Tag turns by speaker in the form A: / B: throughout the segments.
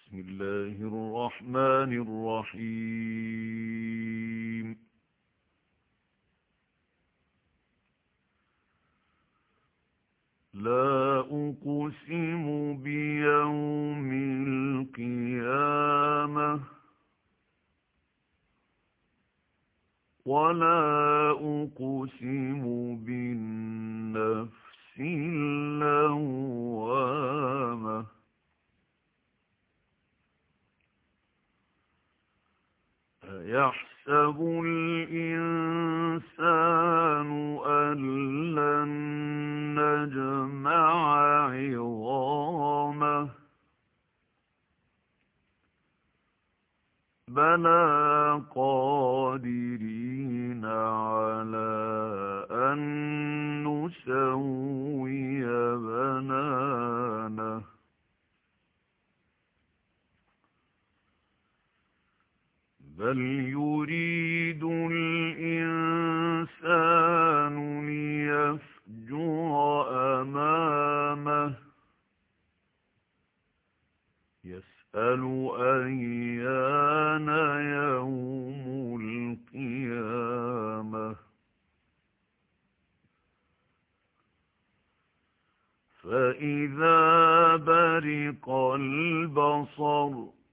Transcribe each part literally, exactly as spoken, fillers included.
A: بسم الله الرحمن الرحيم. لا أقسم بيوم القيامة ولا أقسم بالنفس اللوامة أيحسب الإنسان أن لن نجمع عظامه بلى قادرين على أن نسوي بنانه بل يريد الإنسان ليفجر أمامه يسأل أيان يوم القيامة فإذا برق البصر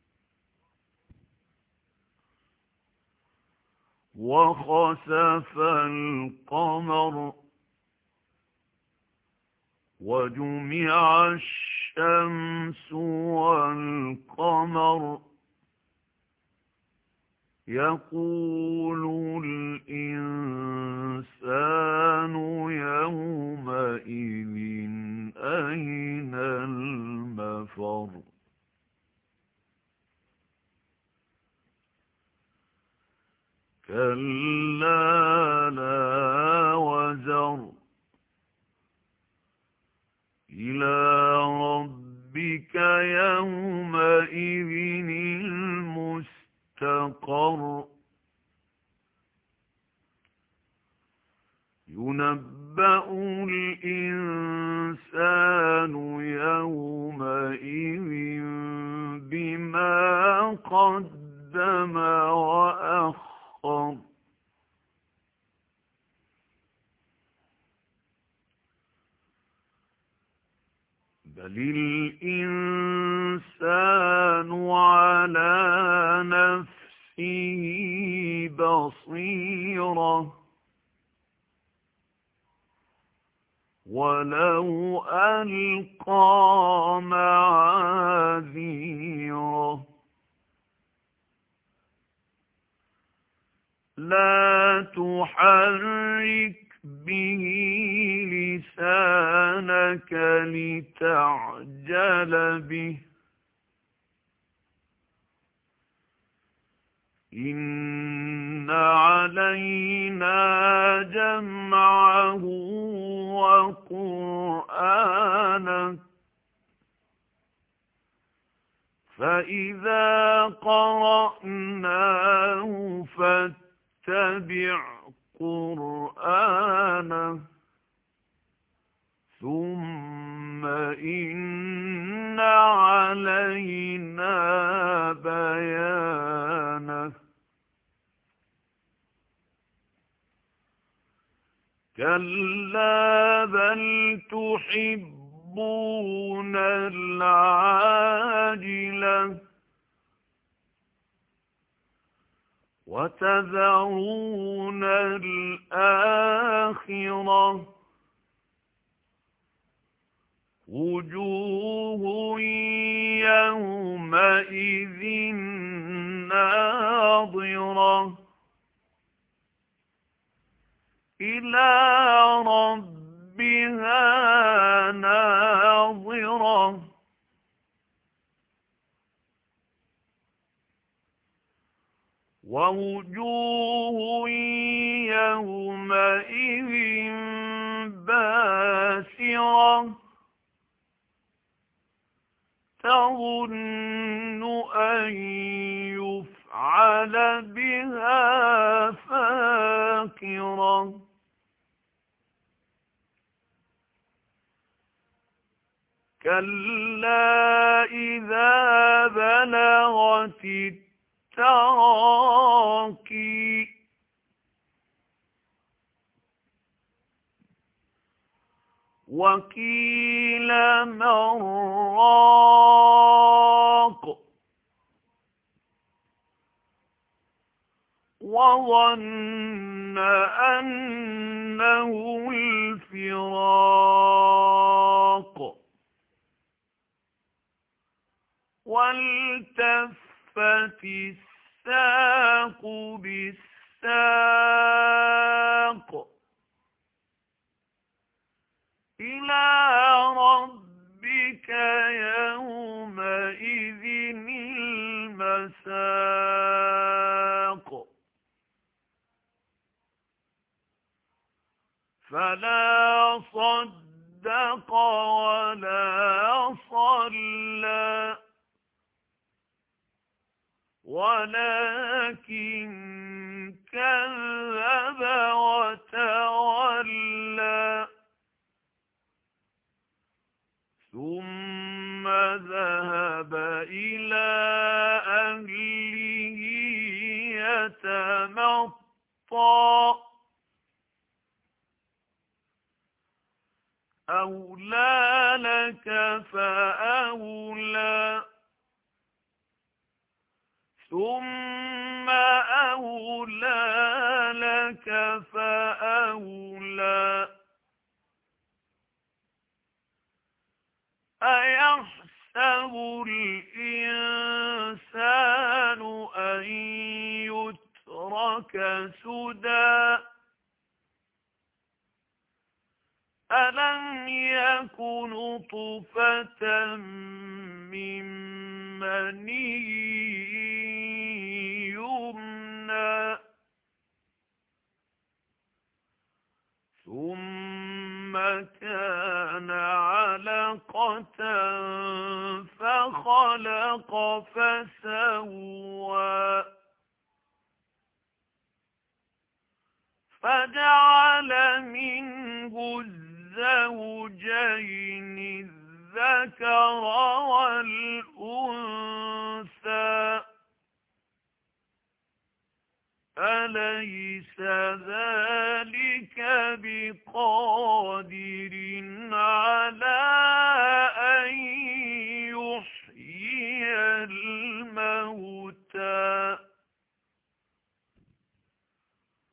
A: وخسف القمر وجمع الشمس والقمر يقول الإنسان يومئذ أين المفر كلا لا وزر إلى ربك يومئذ المستقر ينبأ الإنسان يومئذ بما قدم وأخر بل الإنسان على نفسه بصيرة ولو ألقى معاذيره لا تحرك به لسانك لتعجل به إن علينا جمعه وقرآنه فإذا قرأناه فاتبع قرآنه ثم إن علينا بيانه كلا بل تحبون العاجلة وتذرون الآخرة وجوه يومئذ ناظرة إلى ربها ناظرة ووجوه يومئذ باسرة تظن أن يفعل بها فاقرة كلا إذا بلغت التراقي وقيل من راق وظن أنه الفراق والتفت الساق بالساق إلى ربك يومئذ المساق فلا صدق ولا صلى ولكن كذب وتولى ثم ذهب إلى أهله يتمطى أولى لك فأولى ثم أولى لك فأولى أيحسب الإنسان أن يترك سدى ألم يك نطفة من مني يمنى ثم كان علقة فخلق فسوى فجعل منه الزوجين الذكر والأنثى أليس ذلك بقادر على